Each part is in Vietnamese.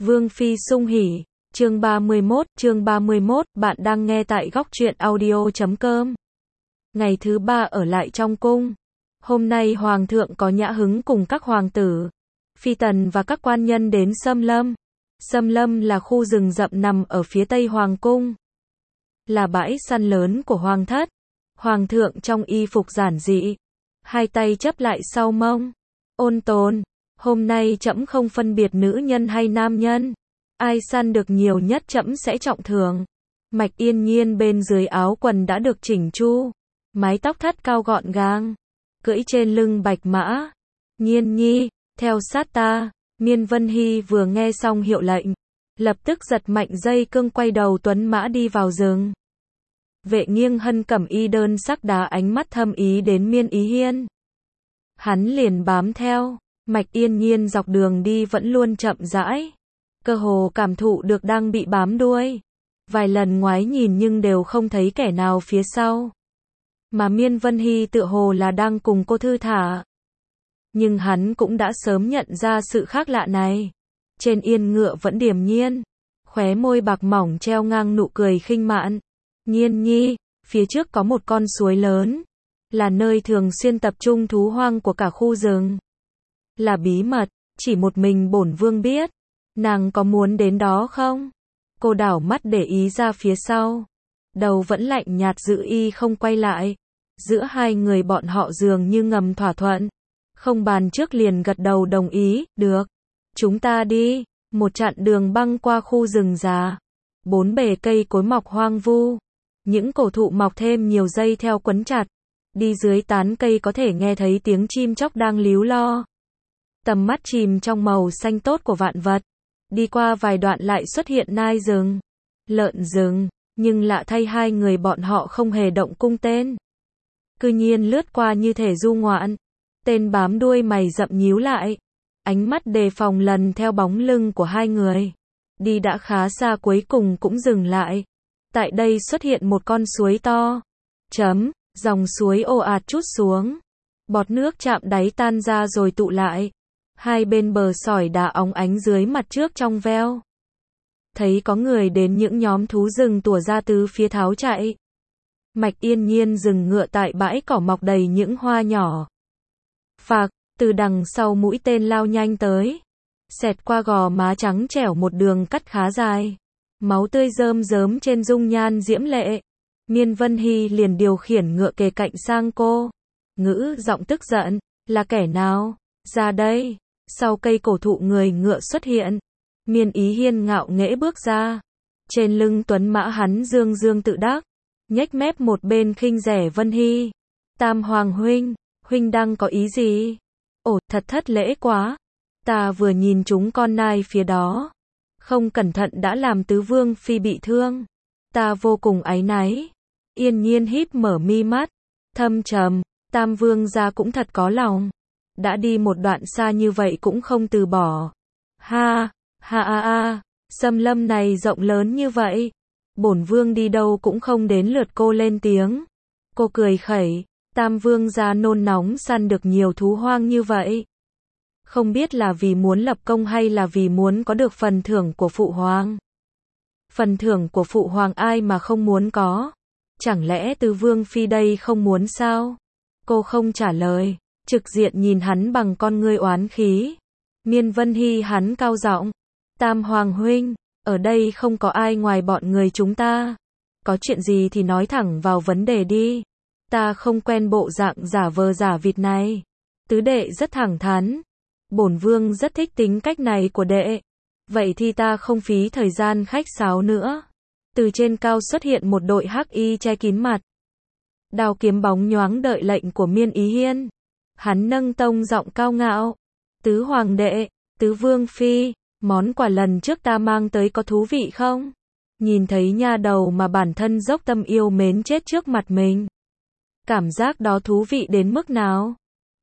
Vương Phi sung hỉ, chương 31, bạn đang nghe tại góc truyện audio.com. Ngày thứ 3 ở lại trong cung. Hôm nay Hoàng thượng có nhã hứng cùng các hoàng tử, phi tần và các quan nhân đến Sâm Lâm. Sâm Lâm là khu rừng rậm nằm ở phía tây Hoàng cung. Là bãi săn lớn của Hoàng thất. Hoàng thượng trong y phục giản dị, hai tay chắp lại sau mông, ôn tồn. Hôm nay trẫm không phân biệt nữ nhân hay nam nhân. Ai săn được nhiều nhất trẫm sẽ trọng thưởng. Mạch Yên Nhiên bên dưới áo quần đã được chỉnh chu, mái tóc thắt cao gọn gàng, cưỡi trên lưng bạch mã. Nhiên nhi, theo sát ta. Miên Vân Hy vừa nghe xong hiệu lệnh, lập tức giật mạnh dây cương quay đầu tuấn mã đi vào rừng. Vệ Nghiêng Hân cẩm y đơn sắc đá ánh mắt thâm ý đến Miên Ý Hiên. Hắn liền bám theo. Mạch Yên Nhiên dọc đường đi vẫn luôn chậm rãi, cơ hồ cảm thụ được đang bị bám đuôi. Vài lần ngoái nhìn nhưng đều không thấy kẻ nào phía sau. Mà Miên Vân Hy tựa hồ là đang cùng cô thư thả. Nhưng hắn cũng đã sớm nhận ra sự khác lạ này. Trên yên ngựa vẫn điềm nhiên, khóe môi bạc mỏng treo ngang nụ cười khinh mạn. Nhiên nhi, phía trước có một con suối lớn, là nơi thường xuyên tập trung thú hoang của cả khu rừng. Là bí mật, chỉ một mình bổn vương biết. Nàng có muốn đến đó không? Cô đảo mắt để ý ra phía sau. Đầu vẫn lạnh nhạt giữ y không quay lại. Giữa hai người bọn họ dường như ngầm thỏa thuận. Không bàn trước liền gật đầu đồng ý, được. Chúng ta đi. Một chặng đường băng qua khu rừng già. Bốn bề cây cối mọc hoang vu. Những cổ thụ mọc thêm nhiều dây theo quấn chặt. Đi dưới tán cây có thể nghe thấy tiếng chim chóc đang líu lo. Tầm mắt chìm trong màu xanh tốt của vạn vật. Đi qua vài đoạn lại xuất hiện nai rừng, lợn rừng, nhưng lạ thay hai người bọn họ không hề động cung tên. Cứ nhiên lướt qua như thể du ngoạn. Tên bám đuôi mày rậm nhíu lại, ánh mắt đề phòng lần theo bóng lưng của hai người. Đi đã khá xa cuối cùng cũng dừng lại. Tại đây xuất hiện một con suối to. Dòng suối ồ ạt trút xuống. Bọt nước chạm đáy tan ra rồi tụ lại. Hai bên bờ sỏi đá óng ánh dưới mặt trước trong veo. Thấy có người đến, những nhóm thú rừng tủa ra từ phía tháo chạy. Mạch Yên Nhiên dừng ngựa tại bãi cỏ mọc đầy những hoa nhỏ. Phạc, từ đằng sau mũi tên lao nhanh tới. Xẹt qua gò má trắng trẻo một đường cắt khá dài. Máu tươi rơm rớm trên dung nhan diễm lệ. Miên Vân Hy liền điều khiển ngựa kề cạnh sang cô. Ngữ giọng tức giận, là kẻ nào? Ra đây. Sau cây cổ thụ người ngựa xuất hiện. Miên Ý Hiên ngạo nghễ bước ra. Trên lưng tuấn mã hắn dương dương tự đắc, nhếch mép một bên khinh rẻ Vân Hy. Tam Hoàng huynh đang có ý gì? Ồ, thật thất lễ quá. Ta vừa nhìn chúng con nai phía đó, không cẩn thận đã làm tứ vương phi bị thương. Ta vô cùng áy náy. Yên Nhiên híp mở mi mắt, thâm trầm, Tam vương gia cũng thật có lòng. Đã đi một đoạn xa như vậy cũng không từ bỏ. Sâm Lâm này rộng lớn như vậy, bổn vương đi đâu cũng không đến lượt cô lên tiếng. Cô cười khẩy, Tam vương gia nôn nóng săn được nhiều thú hoang như vậy. Không biết là vì muốn lập công hay là vì muốn có được phần thưởng của phụ hoàng. Phần thưởng của phụ hoàng ai mà không muốn có? Chẳng lẽ tứ vương phi đây không muốn sao? Cô không trả lời, trực diện nhìn hắn bằng con ngươi oán khí. Miên Vân Hy hắn cao giọng, Tam Hoàng huynh, ở đây không có ai ngoài bọn người chúng ta. Có chuyện gì thì nói thẳng vào vấn đề đi. Ta không quen bộ dạng giả vờ giả vịt này. Tứ đệ rất thẳng thắn. Bổn vương rất thích tính cách này của đệ. Vậy thì ta không phí thời gian khách sáo nữa. Từ trên cao xuất hiện một đội hắc y che kín mặt. Đao kiếm bóng nhoáng đợi lệnh của Miên Ý Hiên. Hắn nâng tông giọng cao ngạo. Tứ hoàng đệ, tứ vương phi, món quà lần trước ta mang tới có thú vị không? Nhìn thấy nha đầu mà bản thân dốc tâm yêu mến chết trước mặt mình. Cảm giác đó thú vị đến mức nào?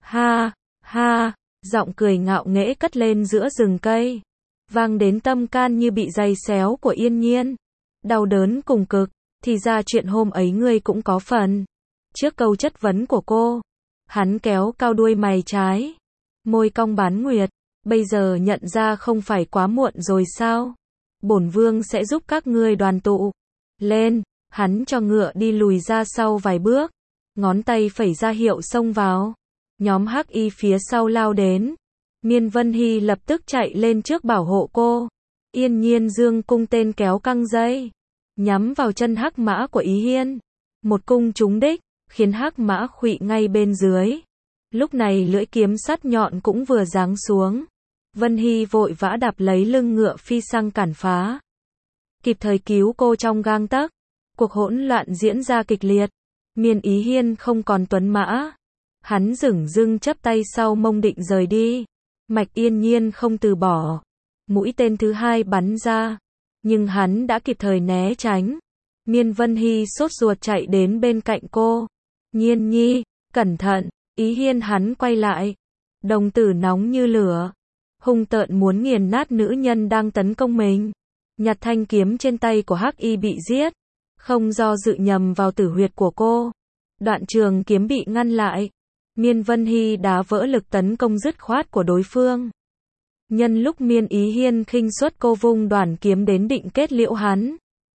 Giọng cười ngạo nghễ cất lên giữa rừng cây. Vang đến tâm can như bị giày xéo của Yên Nhiên. Đau đớn cùng cực, thì ra chuyện hôm ấy ngươi cũng có phần. Trước câu chất vấn của cô, hắn kéo cao đuôi mày trái. Môi cong bán nguyệt, Bây giờ nhận ra không phải quá muộn rồi sao? Bổn vương sẽ giúp các ngươi đoàn tụ. Lên, hắn cho ngựa đi lùi ra sau vài bước. Ngón tay phẩy ra hiệu xông vào. Nhóm hắc y phía sau lao đến. Miên Vân Hy lập tức chạy lên trước bảo hộ cô. Yên Nhiên dương cung tên kéo căng dây. Nhắm vào chân hắc mã của Ý Hiên. Một cung trúng đích, khiến hắc mã khuỵu ngay bên dưới. Lúc này lưỡi kiếm sắt nhọn cũng vừa giáng xuống. Vân Hy vội vã đạp lấy lưng ngựa phi sang cản phá. Kịp thời cứu cô trong gang tấc. Cuộc hỗn loạn diễn ra kịch liệt. Miên Ý Hiên không còn tuấn mã. Hắn dửng dưng chắp tay sau mông định rời đi. Mạch Yên Nhiên không từ bỏ. Mũi tên thứ hai bắn ra. Nhưng hắn đã kịp thời né tránh. Miên Vân Hy sốt ruột chạy đến bên cạnh cô. Nhiên nhi, cẩn thận. Ý Hiên hắn quay lại. Đồng tử nóng như lửa. Hung tợn muốn nghiền nát nữ nhân đang tấn công mình. Nhặt thanh kiếm trên tay của hắc y bị giết. Không do dự nhầm vào tử huyệt của cô. Đoạn trường kiếm bị ngăn lại. Miên Vân Hy đá vỡ lực tấn công dứt khoát của đối phương. Nhân lúc Miên Ý Hiên khinh suất cô vung đoản kiếm đến định kết liễu hắn.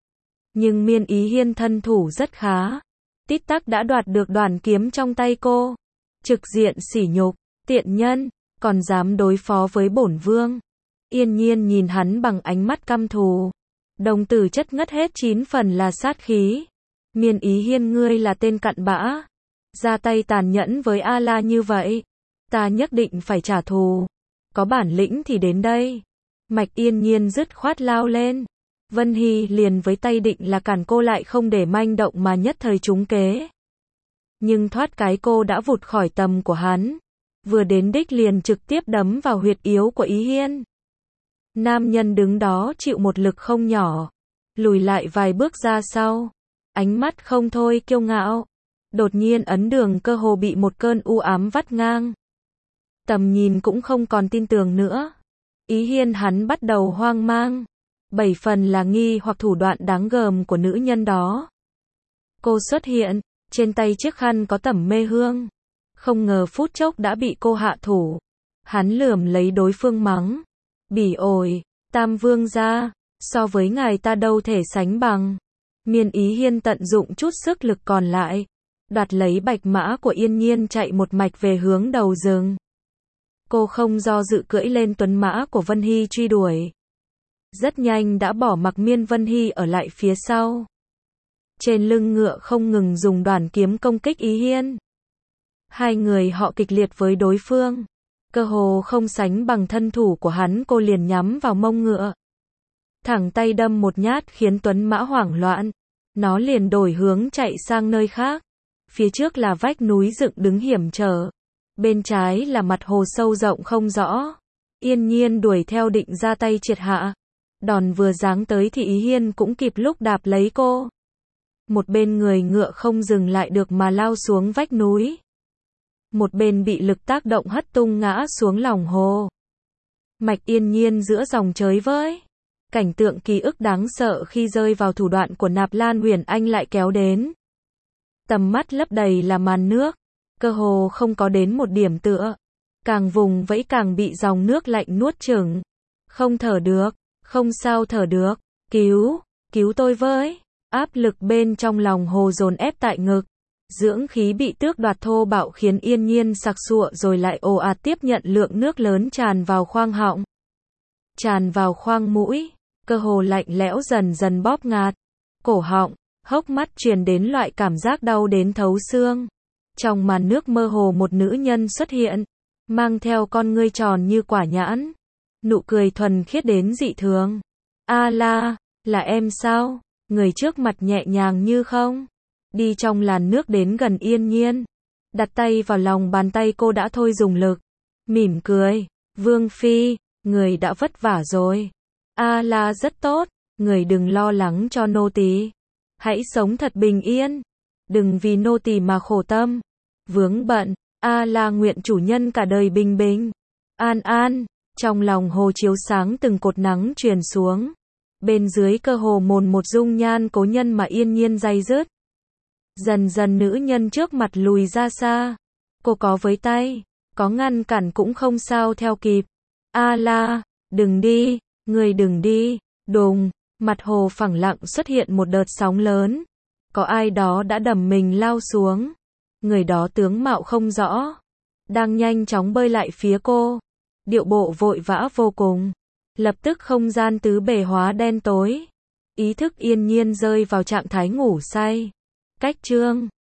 Nhưng Miên Ý Hiên thân thủ rất khá. Tít tắc đã đoạt được đoản kiếm trong tay cô. Trực diện sỉ nhục, tiện nhân, còn dám đối phó với bổn vương. Yên Nhiên nhìn hắn bằng ánh mắt căm thù. Đồng tử chất ngất hết 9 phần là sát khí. Miên Ý Hiên ngươi là tên cặn bã. Ra tay tàn nhẫn với A-la như vậy. Ta nhất định phải trả thù. Có bản lĩnh thì đến đây. Mạch Yên Nhiên dứt khoát lao lên. Vân Hy liền với tay định là cản cô lại không để manh động mà nhất thời trúng kế. Nhưng thoát cái cô đã vụt khỏi tầm của hắn. Vừa đến đích liền trực tiếp đấm vào huyệt yếu của Ý Hiên. Nam nhân đứng đó chịu một lực không nhỏ. Lùi lại vài bước ra sau. Ánh mắt không thôi kiêu ngạo. Đột nhiên ấn đường cơ hồ bị một cơn u ám vắt ngang. Tầm nhìn cũng không còn tin tưởng nữa. Ý Hiên hắn bắt đầu hoang mang. 7 phần là nghi hoặc thủ đoạn đáng gờm của nữ nhân đó. Cô xuất hiện, trên tay chiếc khăn có tẩm mê hương. Không ngờ phút chốc đã bị cô hạ thủ. Hắn lườm lấy đối phương mắng. Bỉ ổi, Tam Vương gia, so với ngài ta đâu thể sánh bằng. Miên Ý Hiên tận dụng chút sức lực còn lại. Đoạt lấy bạch mã của Yên Nhiên chạy một mạch về hướng đầu rừng. Cô không do dự cưỡi lên tuấn mã của Vân Hy truy đuổi. Rất nhanh đã bỏ mặc Miên Vân Hy ở lại phía sau. Trên lưng ngựa không ngừng dùng đoản kiếm công kích Ý Hiên. Hai người họ kịch liệt với đối phương. Cơ hồ không sánh bằng thân thủ của hắn, cô liền nhắm vào mông ngựa. Thẳng tay đâm một nhát khiến tuấn mã hoảng loạn. Nó liền đổi hướng chạy sang nơi khác. Phía trước là vách núi dựng đứng hiểm trở. Bên trái là mặt hồ sâu rộng không rõ. Yên Nhiên đuổi theo định ra tay triệt hạ. Đòn vừa giáng tới thì Ý Hiên cũng kịp lúc đạp lấy cô. Một bên người ngựa không dừng lại được mà lao xuống vách núi. Một bên bị lực tác động hất tung ngã xuống lòng hồ. Mạch Yên Nhiên giữa dòng chới với. Cảnh tượng ký ức đáng sợ khi rơi vào thủ đoạn của Nạp Lan Huyền Anh lại kéo đến. Tầm mắt lấp đầy là màn nước. Cơ hồ không có đến một điểm tựa. Càng vùng vẫy càng bị dòng nước lạnh nuốt chửng. Không thở được. Không sao thở được. Cứu tôi với. Áp lực bên trong lòng hồ dồn ép tại ngực. Dưỡng khí bị tước đoạt thô bạo khiến Yên Nhiên sặc sụa rồi lại ồ ạt tiếp nhận lượng nước lớn tràn vào khoang họng. Tràn vào khoang mũi. Cơ hồ lạnh lẽo dần dần bóp ngạt. Cổ họng, hốc mắt truyền đến loại cảm giác đau đến thấu xương. Trong màn nước mơ hồ một nữ nhân xuất hiện. Mang theo con ngươi tròn như quả nhãn. Nụ cười thuần khiết đến dị thường. A-la, là em sao? Người trước mặt nhẹ nhàng như không. Đi trong làn nước đến gần Yên Nhiên. Đặt tay vào lòng bàn tay cô đã thôi dùng lực. Mỉm cười. Vương Phi, người đã vất vả rồi. A-la rất tốt. Người đừng lo lắng cho nô tỳ. Hãy sống thật bình yên. Đừng vì nô tỳ mà khổ tâm. Vướng bận. A-la nguyện chủ nhân cả đời bình bình. An an. Trong lòng hồ chiếu sáng từng cột nắng truyền xuống. Bên dưới cơ hồ mồn một dung nhan cố nhân mà Yên Nhiên day dứt. Dần dần nữ nhân trước mặt lùi ra xa. Cô có với tay, có ngăn cản cũng không sao theo kịp. A la, đừng đi, người đừng đi, đùng, mặt hồ phẳng lặng xuất hiện một đợt sóng lớn. Có ai đó đã đầm mình lao xuống. Người đó tướng mạo không rõ, đang nhanh chóng bơi lại phía cô. Điệu bộ vội vã vô cùng. Lập tức không gian tứ bề hóa đen tối. Ý thức yên nhiên rơi vào trạng thái ngủ say. Cách chương